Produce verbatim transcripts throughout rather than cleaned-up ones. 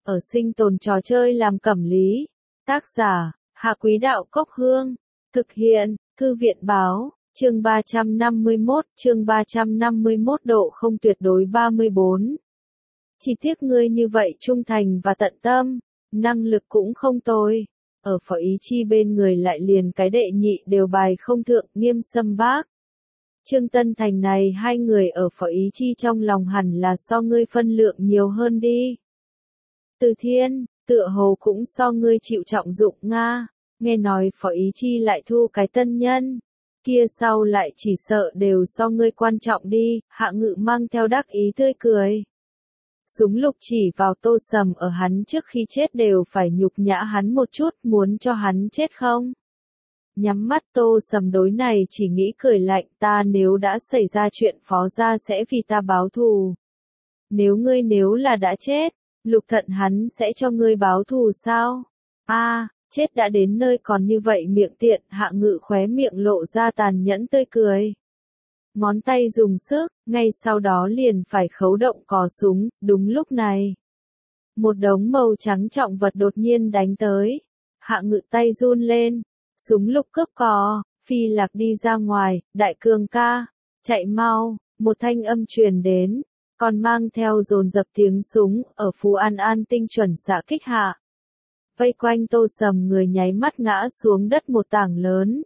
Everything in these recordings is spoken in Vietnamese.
ở sinh tồn trò chơi làm cẩm lý. Tác giả, Hạ Quý Đạo Cốc Hương. Thực hiện, Thư viện Báo, chương ba trăm năm mươi mốt, chương ba trăm năm mươi mốt độ không tuyệt đối ba mươi bốn. Chỉ tiếc ngươi như vậy trung thành và tận tâm, năng lực cũng không tồi. Ở Phó Ý Chi bên người lại liền cái đệ nhị đều bài không thượng Nghiêm Sâm Bác. Trương Tân Thành này hai người ở Phó Ý Chi trong lòng hẳn là so ngươi phân lượng nhiều hơn đi. Từ Thiên, tựa hồ cũng so ngươi chịu trọng dụng Nga, nghe nói Phó Ý Chi lại thu cái tân nhân, kia sau lại chỉ sợ đều so ngươi quan trọng đi, Hạ Ngự mang theo đắc ý tươi cười. Súng lục chỉ vào Tô Sầm ở hắn trước khi chết đều phải nhục nhã hắn một chút, muốn cho hắn chết không? Nhắm mắt Tô Sầm đối này chỉ nghĩ cười lạnh, ta nếu đã xảy ra chuyện Phó gia sẽ vì ta báo thù. Nếu ngươi nếu là đã chết, Lục Thận hắn sẽ cho ngươi báo thù sao? A, à, chết đã đến nơi còn như vậy miệng tiện, Hạ Ngự khóe miệng lộ ra tàn nhẫn tươi cười. Ngón tay dùng sức, ngay sau đó liền phải khấu động cò súng, đúng lúc này. Một đống màu trắng trọng vật đột nhiên đánh tới. Hạ Ngự tay run lên, súng lục cướp cò, phi lạc đi ra ngoài, đại cường ca, chạy mau, một thanh âm truyền đến, còn mang theo dồn dập tiếng súng, ở Phú An An tinh chuẩn xạ kích hạ. Vây quanh Tô Sầm người nháy mắt ngã xuống đất một tảng lớn.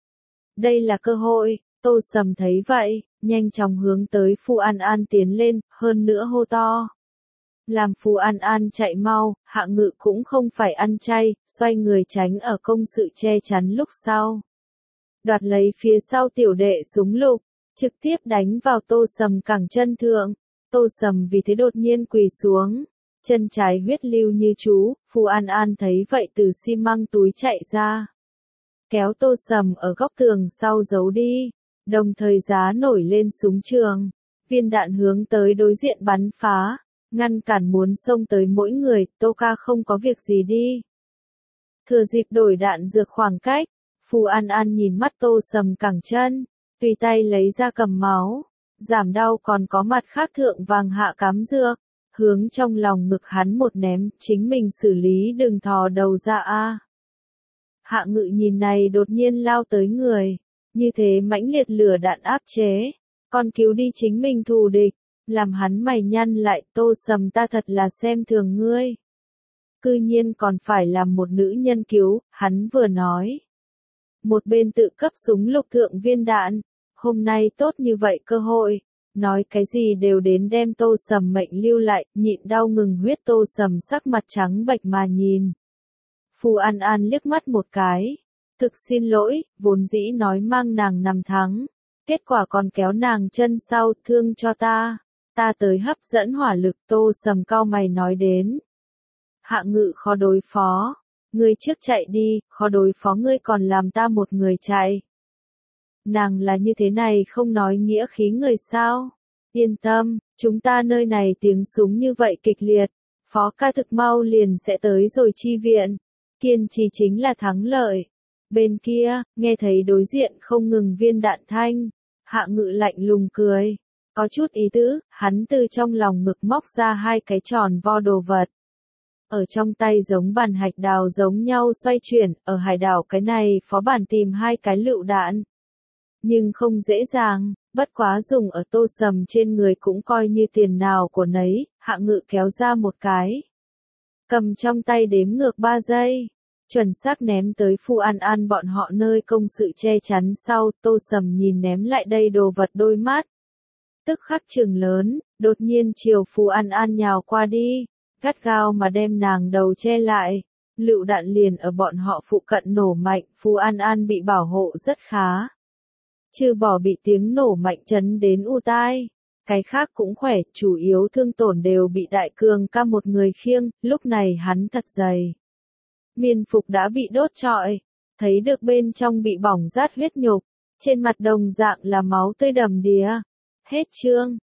Đây là cơ hội. Tô Sầm thấy vậy, nhanh chóng hướng tới Phù An An tiến lên, hơn nữa hô to. Làm Phù An An chạy mau, Hạ Ngự cũng không phải ăn chay, xoay người tránh ở công sự che chắn lúc sau. Đoạt lấy phía sau tiểu đệ súng lục, trực tiếp đánh vào Tô Sầm cẳng chân thượng. Tô Sầm vì thế đột nhiên quỳ xuống, chân trái huyết lưu như chú, Phù An An thấy vậy từ xi măng túi chạy ra. Kéo Tô Sầm ở góc tường sau giấu đi. Đồng thời giá nổi lên súng trường, viên đạn hướng tới đối diện bắn phá, ngăn cản muốn xông tới mỗi người, Tô ca không có việc gì đi. Thừa dịp đổi đạn dược khoảng cách, Phù An An nhìn mắt Tô Sầm cẳng chân, tùy tay lấy ra cầm máu, giảm đau còn có mặt khác thượng vàng hạ cám dược, hướng trong lòng ngực hắn một ném, chính mình xử lý đừng thò đầu ra a. Hạ Ngự nhìn này đột nhiên lao tới người. Như thế mãnh liệt lửa đạn áp chế, còn cứu đi chính mình thù địch, làm hắn mày nhăn lại, Tô Sầm ta thật là xem thường ngươi. Cư nhiên còn phải làm một nữ nhân cứu, hắn vừa nói. Một bên tự cấp súng lục thượng viên đạn, hôm nay tốt như vậy cơ hội, nói cái gì đều đến đem Tô Sầm mệnh lưu lại, nhịn đau ngừng huyết Tô Sầm sắc mặt trắng bệch mà nhìn. Phù An An liếc mắt một cái. Thực xin lỗi, vốn dĩ nói mang nàng nằm thắng, kết quả còn kéo nàng chân sau, thương cho ta, ta tới hấp dẫn hỏa lực. Tô Sầm cau mày nói đến. Hạ Ngự khó đối phó, ngươi trước chạy đi, khó đối phó ngươi còn làm ta một người chạy. Nàng là như thế này không nói nghĩa khí người sao, yên tâm, chúng ta nơi này tiếng súng như vậy kịch liệt, Phó ca thực mau liền sẽ tới rồi chi viện, kiên trì chính là thắng lợi. Bên kia, nghe thấy đối diện không ngừng viên đạn thanh, Hạ Ngự lạnh lùng cười, có chút ý tứ, hắn từ trong lòng ngực móc ra hai cái tròn vo đồ vật. Ở trong tay giống bàn hạch đào giống nhau xoay chuyển, ở hải đảo cái này Phó bản tìm hai cái lựu đạn. Nhưng không dễ dàng, bất quá dùng ở Tô Sầm trên người cũng coi như tiền nào của nấy, Hạ Ngự kéo ra một cái. Cầm trong tay đếm ngược ba giây. Chuẩn xác ném tới Phù An An bọn họ nơi công sự che chắn sau, Tô Sầm nhìn ném lại đây đồ vật đôi mắt. Tức khắc trừng lớn, đột nhiên chiều Phù An An nhào qua đi, gắt gao mà đem nàng đầu che lại. Lựu đạn liền ở bọn họ phụ cận nổ mạnh, Phù An An bị bảo hộ rất khá. Trừ bỏ bị tiếng nổ mạnh chấn đến u tai, cái khác cũng khỏe, chủ yếu thương tổn đều bị đại cường ca một người khiêng, lúc này hắn thật dày. Miên phục đã bị đốt trọi, thấy được bên trong bị bỏng rát huyết nhục, trên mặt đồng dạng là máu tươi đầm đìa. Hết chương.